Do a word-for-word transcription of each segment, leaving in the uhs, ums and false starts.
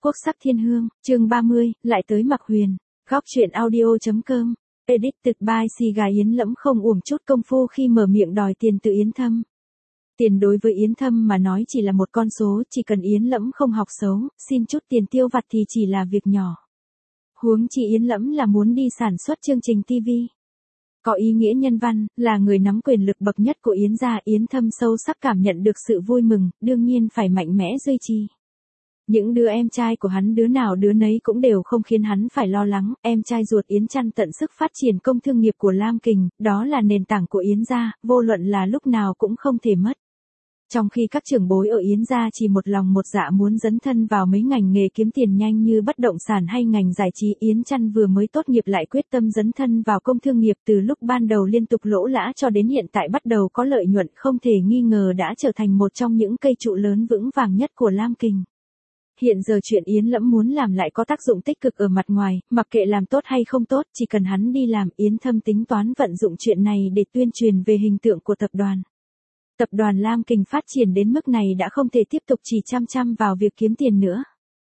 Quốc sắc thiên hương, chương ba mươi, lại tới Mạc Huyền. Góc truyện audio.com. Edited by Si Gà. Yến Lẫm không uổng chút công phu khi mở miệng đòi tiền từ Yến Thâm. Tiền đối với Yến Thâm mà nói chỉ là một con số, chỉ cần Yến Lẫm không học xấu, xin chút tiền tiêu vặt thì chỉ là việc nhỏ. Huống chi Yến Lẫm là muốn đi sản xuất chương trình ti vi. Có ý nghĩa nhân văn, là người nắm quyền lực bậc nhất của Yến gia. Yến Thâm sâu sắc cảm nhận được sự vui mừng, đương nhiên phải mạnh mẽ duy trì. Những đứa em trai của hắn đứa nào đứa nấy cũng đều không khiến hắn phải lo lắng, em trai ruột Yến Trăn tận sức phát triển công thương nghiệp của Lam Kình, đó là nền tảng của Yến gia, vô luận là lúc nào cũng không thể mất. Trong khi các trưởng bối ở Yến gia chỉ một lòng một dạ muốn dấn thân vào mấy ngành nghề kiếm tiền nhanh như bất động sản hay ngành giải trí, Yến Trăn vừa mới tốt nghiệp lại quyết tâm dấn thân vào công thương nghiệp, từ lúc ban đầu liên tục lỗ lã cho đến hiện tại bắt đầu có lợi nhuận, không thể nghi ngờ đã trở thành một trong những cây trụ lớn vững vàng nhất của Lam Kình. Hiện giờ chuyện Yến Lẫm muốn làm lại có tác dụng tích cực ở mặt ngoài, mặc kệ làm tốt hay không tốt, chỉ cần hắn đi làm. Yến Thâm tính toán vận dụng chuyện này để tuyên truyền về hình tượng của tập đoàn. Tập đoàn Lam Kình phát triển đến mức này đã không thể tiếp tục chỉ chăm chăm vào việc kiếm tiền nữa.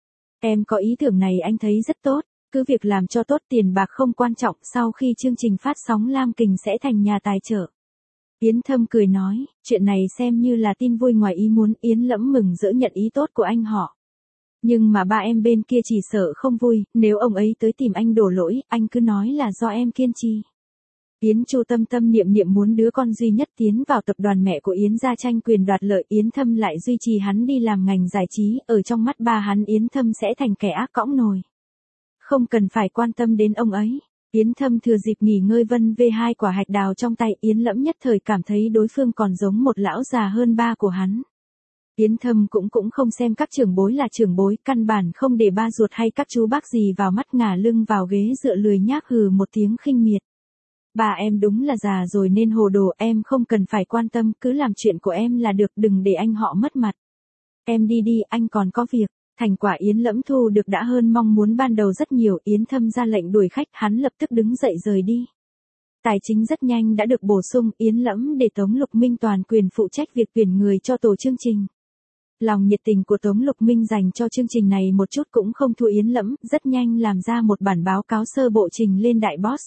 Em có ý tưởng này anh thấy rất tốt, cứ việc làm cho tốt, tiền bạc không quan trọng, sau khi chương trình phát sóng Lam Kình sẽ thành nhà tài trợ. Yến Thâm cười nói, chuyện này xem như là tin vui ngoài ý muốn. Yến Lẫm mừng rỡ nhận ý tốt của anh họ. Nhưng mà ba em bên kia chỉ sợ không vui, nếu ông ấy tới tìm anh đổ lỗi, anh cứ nói là do em kiên trì. Yến Chu tâm tâm niệm niệm muốn đứa con duy nhất tiến vào tập đoàn mẹ của Yến gia tranh quyền đoạt lợi. Yến Thâm lại duy trì hắn đi làm ngành giải trí, ở trong mắt ba hắn Yến Thâm sẽ thành kẻ ác cõng nồi. Không cần phải quan tâm đến ông ấy. Yến Thâm thừa dịp nghỉ ngơi vân vê hai quả hạch đào trong tay. Yến Lẫm nhất thời cảm thấy đối phương còn giống một lão già hơn ba của hắn. Yến Thâm cũng cũng không xem các trưởng bối là trưởng bối, căn bản không để ba ruột hay các chú bác gì vào mắt, ngả lưng vào ghế dựa lười nhác hừ một tiếng khinh miệt. Bà em đúng là già rồi nên hồ đồ, em không cần phải quan tâm, cứ làm chuyện của em là được, đừng để anh họ mất mặt. Em đi đi, anh còn có việc. Thành quả Yến Lẫm thu được đã hơn mong muốn ban đầu rất nhiều. Yến Thâm ra lệnh đuổi khách, hắn lập tức đứng dậy rời đi. Tài chính rất nhanh đã được bổ sung, Yến Lẫm để Tống Lục Minh toàn quyền phụ trách việc tuyển người cho tổ chương trình. Lòng nhiệt tình của Tống Lục Minh dành cho chương trình này một chút cũng không thua Yến Lẫm, rất nhanh làm ra một bản báo cáo sơ bộ trình lên đại boss.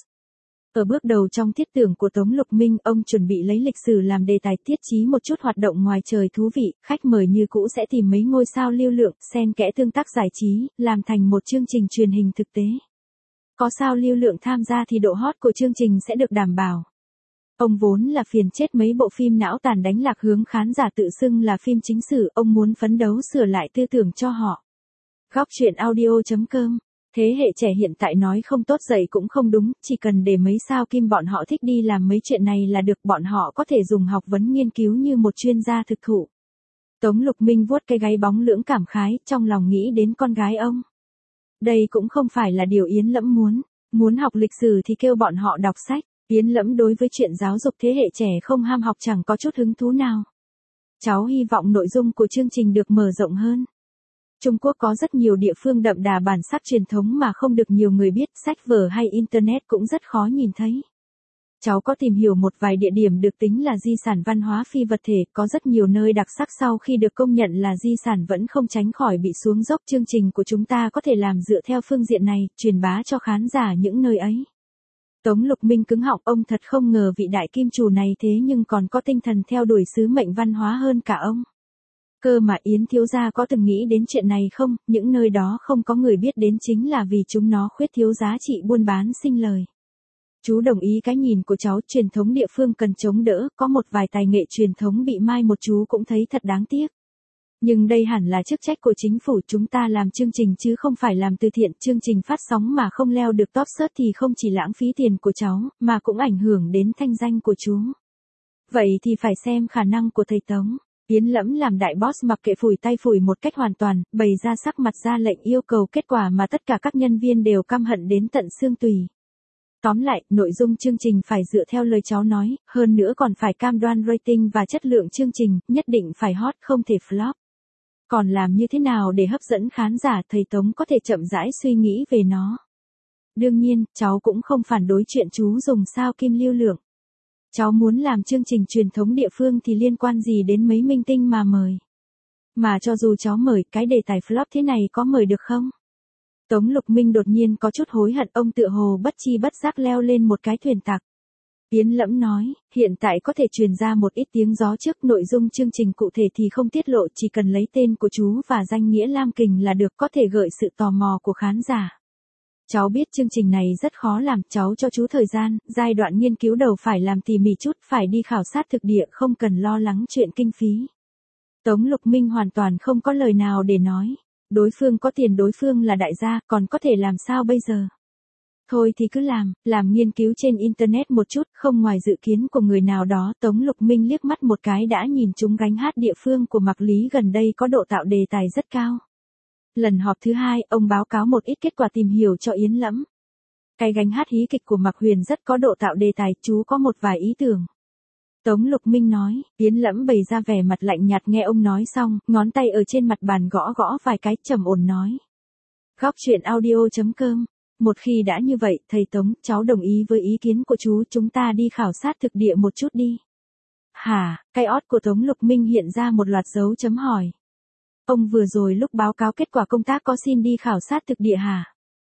Ở bước đầu trong thiết tưởng của Tống Lục Minh, ông chuẩn bị lấy lịch sử làm đề tài, thiết chí một chút hoạt động ngoài trời thú vị, khách mời như cũ sẽ tìm mấy ngôi sao lưu lượng, xen kẽ tương tác giải trí, làm thành một chương trình truyền hình thực tế. Có sao lưu lượng tham gia thì độ hot của chương trình sẽ được đảm bảo. Ông vốn là phiền chết mấy bộ phim não tàn đánh lạc hướng khán giả tự xưng là phim chính sử, ông muốn phấn đấu sửa lại tư tưởng cho họ. Góc truyện audio.com. Thế hệ trẻ hiện tại nói không tốt dậy cũng không đúng, chỉ cần để mấy sao kim bọn họ thích đi làm mấy chuyện này là được, bọn họ có thể dùng học vấn nghiên cứu như một chuyên gia thực thụ. Tống Lục Minh vuốt cái gáy bóng lưỡng cảm khái, trong lòng nghĩ đến con gái ông. Đây cũng không phải là điều Yến Lẫm muốn, muốn học lịch sử thì kêu bọn họ đọc sách. Yến Lẫm đối với chuyện giáo dục thế hệ trẻ không ham học chẳng có chút hứng thú nào. Cháu hy vọng nội dung của chương trình được mở rộng hơn. Trung Quốc có rất nhiều địa phương đậm đà bản sắc truyền thống mà không được nhiều người biết, sách vở hay internet cũng rất khó nhìn thấy. Cháu có tìm hiểu một vài địa điểm được tính là di sản văn hóa phi vật thể, có rất nhiều nơi đặc sắc sau khi được công nhận là di sản vẫn không tránh khỏi bị xuống dốc. Chương trình của chúng ta có thể làm dựa theo phương diện này, truyền bá cho khán giả những nơi ấy. Tống Lục Minh cứng họng, ông thật không ngờ vị đại kim chủ này thế nhưng còn có tinh thần theo đuổi sứ mệnh văn hóa hơn cả ông. Cơ mà Yến thiếu gia có từng nghĩ đến chuyện này không, những nơi đó không có người biết đến chính là vì chúng nó khuyết thiếu giá trị buôn bán sinh lời. Chú đồng ý cái nhìn của cháu, truyền thống địa phương cần chống đỡ, có một vài tài nghệ truyền thống bị mai một chú cũng thấy thật đáng tiếc. Nhưng đây hẳn là chức trách của chính phủ, chúng ta làm chương trình chứ không phải làm từ thiện, chương trình phát sóng mà không leo được top search thì không chỉ lãng phí tiền của cháu, mà cũng ảnh hưởng đến thanh danh của chú. Vậy thì phải xem khả năng của thầy Tống. Yến Lẫm làm đại boss mặc kệ phủi tay phủi một cách hoàn toàn, bày ra sắc mặt ra lệnh yêu cầu, kết quả mà tất cả các nhân viên đều căm hận đến tận xương tủy. Tóm lại, nội dung chương trình phải dựa theo lời cháu nói, hơn nữa còn phải cam đoan rating và chất lượng chương trình, nhất định phải hot không thể flop. Còn làm như thế nào để hấp dẫn khán giả, thầy Tống có thể chậm rãi suy nghĩ về nó. Đương nhiên, cháu cũng không phản đối chuyện chú dùng sao kim lưu lượng. Cháu muốn làm chương trình truyền thống địa phương thì liên quan gì đến mấy minh tinh mà mời. Mà cho dù cháu mời, cái đề tài flop thế này có mời được không? Tống Lục Minh đột nhiên có chút hối hận, ông tựa hồ bất chi bất giác leo lên một cái thuyền tặc. Yến Lẫm nói, hiện tại có thể truyền ra một ít tiếng gió trước, nội dung chương trình cụ thể thì không tiết lộ, chỉ cần lấy tên của chú và danh nghĩa Lam Kình là được, có thể gợi sự tò mò của khán giả. Cháu biết chương trình này rất khó làm, cháu cho chú thời gian, giai đoạn nghiên cứu đầu phải làm tỉ mỉ chút, phải đi khảo sát thực địa, không cần lo lắng chuyện kinh phí. Tống Lục Minh hoàn toàn không có lời nào để nói. Đối phương có tiền, đối phương là đại gia, còn có thể làm sao bây giờ? Thôi thì cứ làm, làm nghiên cứu trên Internet một chút, không ngoài dự kiến của người nào đó. Tống Lục Minh liếc mắt một cái đã nhìn chúng gánh hát địa phương của Mạc Lý gần đây có độ tạo đề tài rất cao. Lần họp thứ hai, ông báo cáo một ít kết quả tìm hiểu cho Yến Lẫm. Cái gánh hát hí kịch của Mạc Huyền rất có độ tạo đề tài, chú có một vài ý tưởng. Tống Lục Minh nói, Yến Lẫm bày ra vẻ mặt lạnh nhạt nghe ông nói xong, ngón tay ở trên mặt bàn gõ gõ vài cái, trầm ổn nói. Góc truyện audio chấm com. Một khi đã như vậy, thầy Tống, cháu đồng ý với ý kiến của chú, chúng ta đi khảo sát thực địa một chút đi. Hả, cái ót của Tống Lục Minh hiện ra một loạt dấu chấm hỏi. Ông vừa rồi lúc báo cáo kết quả công tác có xin đi khảo sát thực địa hả?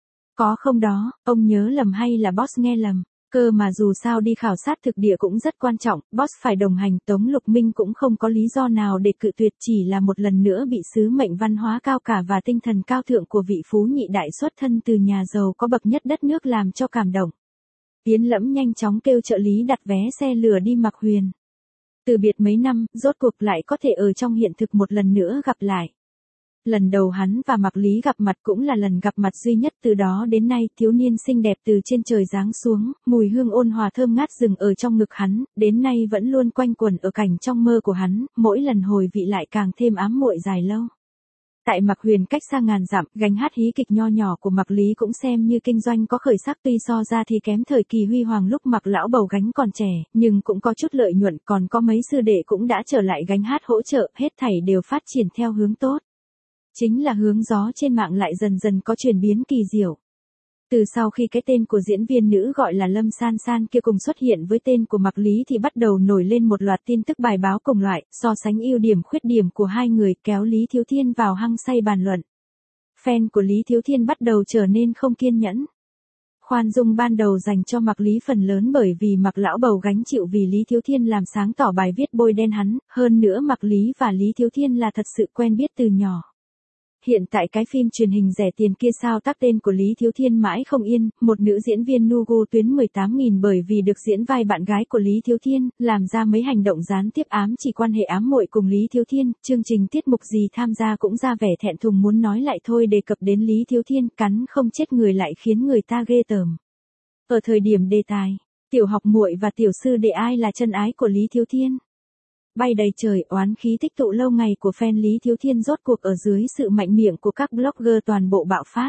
Có không đó, ông nhớ lầm hay là boss nghe lầm? Cơ mà dù sao đi khảo sát thực địa cũng rất quan trọng, boss phải đồng hành. Tống Lục Minh cũng không có lý do nào để cự tuyệt, chỉ là một lần nữa bị sứ mệnh văn hóa cao cả và tinh thần cao thượng của vị phú nhị đại xuất thân từ nhà giàu có bậc nhất đất nước làm cho cảm động. Yến Lẫm nhanh chóng kêu trợ lý đặt vé xe lửa đi Mạc Huyền. Từ biệt mấy năm, rốt cuộc lại có thể ở trong hiện thực một lần nữa gặp lại. Lần đầu hắn và Mạc Lý gặp mặt cũng là lần gặp mặt duy nhất, từ đó đến nay thiếu niên xinh đẹp từ trên trời giáng xuống, mùi hương ôn hòa thơm ngát dừng ở trong ngực hắn, đến nay vẫn luôn quanh quẩn ở cảnh trong mơ của hắn, mỗi lần hồi vị lại càng thêm ám muội dài lâu. Tại Mạc Huyền cách xa ngàn dặm, gánh hát hí kịch nho nhỏ của Mạc Lý cũng xem như kinh doanh có khởi sắc, tuy so ra thì kém thời kỳ huy hoàng lúc Mạc lão bầu gánh còn trẻ, nhưng cũng có chút lợi nhuận, còn có mấy sư đệ cũng đã trở lại gánh hát hỗ trợ, hết thảy đều phát triển theo hướng tốt. Chính là hướng gió trên mạng lại dần dần có chuyển biến kỳ diệu. Từ sau khi cái tên của diễn viên nữ gọi là Lâm San San kia cùng xuất hiện với tên của Mạc Lý thì bắt đầu nổi lên một loạt tin tức bài báo cùng loại, so sánh ưu điểm khuyết điểm của hai người, kéo Lý Thiếu Thiên vào hăng say bàn luận. Fan của Lý Thiếu Thiên bắt đầu trở nên không kiên nhẫn. Khoan dung ban đầu dành cho Mạc Lý phần lớn bởi vì Mạc lão bầu gánh chịu vì Lý Thiếu Thiên làm sáng tỏ bài viết bôi đen hắn, hơn nữa Mạc Lý và Lý Thiếu Thiên là thật sự quen biết từ nhỏ. Hiện tại cái phim truyền hình rẻ tiền kia sao tác tên của Lý Thiếu Thiên mãi không yên, một nữ diễn viên Nugu tuyến mười tám nghìn bởi vì được diễn vai bạn gái của Lý Thiếu Thiên, làm ra mấy hành động gián tiếp ám chỉ quan hệ ám muội cùng Lý Thiếu Thiên, chương trình tiết mục gì tham gia cũng ra vẻ thẹn thùng muốn nói lại thôi, đề cập đến Lý Thiếu Thiên, cắn không chết người lại khiến người ta ghê tởm. Ở thời điểm đề tài, tiểu học muội và tiểu sư đệ ai là chân ái của Lý Thiếu Thiên? Bay đầy trời, oán khí tích tụ lâu ngày của fan Lý Thiếu Thiên rốt cuộc ở dưới sự mạnh miệng của các blogger toàn bộ bạo phát.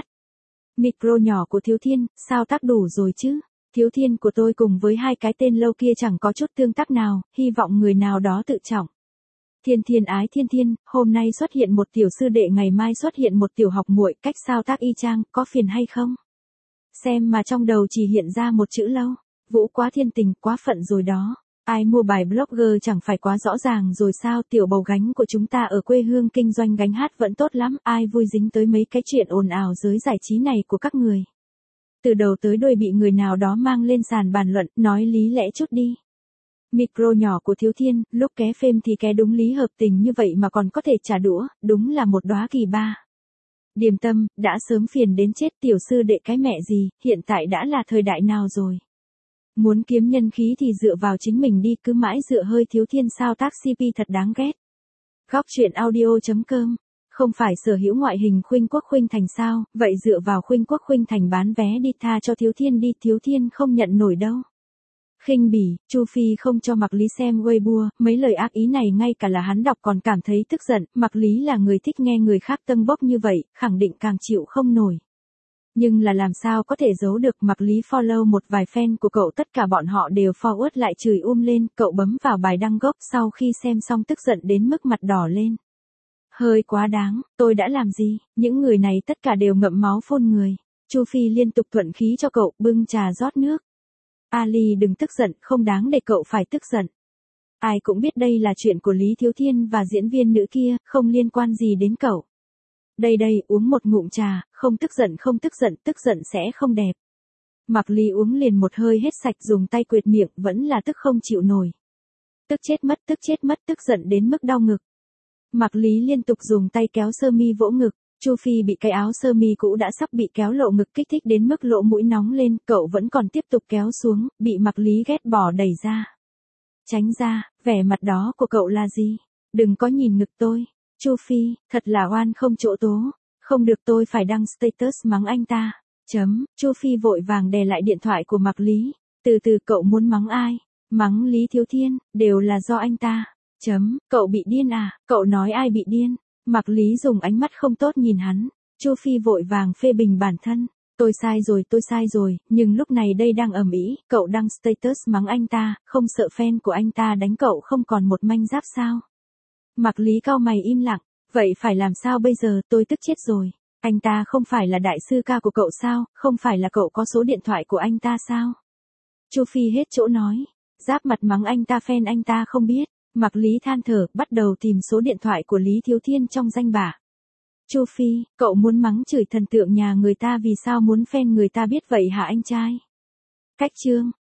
Micro nhỏ của Thiếu Thiên, sao tác đủ rồi chứ? Thiếu Thiên của tôi cùng với hai cái tên lâu kia chẳng có chút tương tác nào, hy vọng người nào đó tự trọng. Thiên Thiên ái Thiên Thiên, hôm nay xuất hiện một tiểu sư đệ, ngày mai xuất hiện một tiểu học muội, cách sao tác y chang, có phiền hay không? Xem mà trong đầu chỉ hiện ra một chữ lâu, Vũ quá thiên tình, quá phận rồi đó. Ai mua bài blogger chẳng phải quá rõ ràng rồi sao? Tiểu bầu gánh của chúng ta ở quê hương kinh doanh gánh hát vẫn tốt lắm, ai vui dính tới mấy cái chuyện ồn ào giới giải trí này của các người. Từ đầu tới đuôi bị người nào đó mang lên sàn bàn luận, nói lý lẽ chút đi. Micro nhỏ của Thiếu Thiên, lúc ké phêm thì ké đúng lý hợp tình như vậy mà còn có thể trả đũa, đúng là một đóa kỳ ba. Điềm Tâm, đã sớm phiền đến chết, tiểu sư đệ cái mẹ gì, hiện tại đã là thời đại nào rồi. Muốn kiếm nhân khí thì dựa vào chính mình đi, cứ mãi dựa hơi Thiếu Thiên sao tác xê pê thật đáng ghét. Góc truyện audio chấm com. Không phải sở hữu ngoại hình Khuynh Quốc Khuynh Thành sao, vậy dựa vào Khuynh Quốc Khuynh Thành bán vé đi, tha cho Thiếu Thiên đi, Thiếu Thiên không nhận nổi đâu. Khinh bỉ, Chu Phi không cho Mạc Lý xem Weibo, mấy lời ác ý này ngay cả là hắn đọc còn cảm thấy tức giận, Mạc Lý là người thích nghe người khác tâng bốc như vậy, khẳng định càng chịu không nổi. Nhưng là làm sao có thể giấu được, Mạc Lý follow một vài fan của cậu, tất cả bọn họ đều forward lại chửi um lên, cậu bấm vào bài đăng gốc, sau khi xem xong tức giận đến mức mặt đỏ lên. Hơi quá đáng, tôi đã làm gì, những người này tất cả đều ngậm máu phun người. Chu Phi liên tục thuận khí cho cậu, bưng trà rót nước. Ali đừng tức giận, không đáng để cậu phải tức giận. Ai cũng biết đây là chuyện của Lý Thiếu Thiên và diễn viên nữ kia, không liên quan gì đến cậu. Đây đây, uống một ngụm trà, không tức giận không tức giận, tức giận sẽ không đẹp. Mạc Lý uống liền một hơi hết sạch, dùng tay quệt miệng, vẫn là tức không chịu nổi. Tức chết mất, tức chết mất, tức giận đến mức đau ngực. Mạc Lý liên tục dùng tay kéo sơ mi vỗ ngực. Chu Phi bị cái áo sơ mi cũ đã sắp bị kéo lộ ngực kích thích đến mức lỗ mũi nóng lên, cậu vẫn còn tiếp tục kéo xuống, bị Mạc Lý ghét bỏ đẩy ra. Tránh ra, vẻ mặt đó của cậu là gì? Đừng có nhìn ngực tôi. Chu Phi, thật là oan không chỗ tố. Không được, tôi phải đăng status mắng anh ta. Chấm, Chu Phi vội vàng đè lại điện thoại của Mạc Lý. Từ từ, cậu muốn mắng ai? Mắng Lý Thiếu Thiên, đều là do anh ta. Chấm, cậu bị điên à? Cậu nói ai bị điên? Mạc Lý dùng ánh mắt không tốt nhìn hắn. Chu Phi vội vàng phê bình bản thân. Tôi sai rồi, tôi sai rồi, nhưng lúc này đây đang ầm ĩ, cậu đăng status mắng anh ta, không sợ fan của anh ta đánh cậu không còn một manh giáp sao? Mạc Lý cau mày im lặng, vậy phải làm sao bây giờ, tôi tức chết rồi. Anh ta không phải là đại sư ca của cậu sao, không phải là cậu có số điện thoại của anh ta sao? Chu Phi hết chỗ nói, giáp mặt mắng anh ta, fan anh ta không biết. Mạc Lý than thở, bắt đầu tìm số điện thoại của Lý Thiếu Thiên trong danh bạ. Chu Phi, cậu muốn mắng chửi thần tượng nhà người ta vì sao muốn fan người ta biết vậy hả anh trai? Cách chương.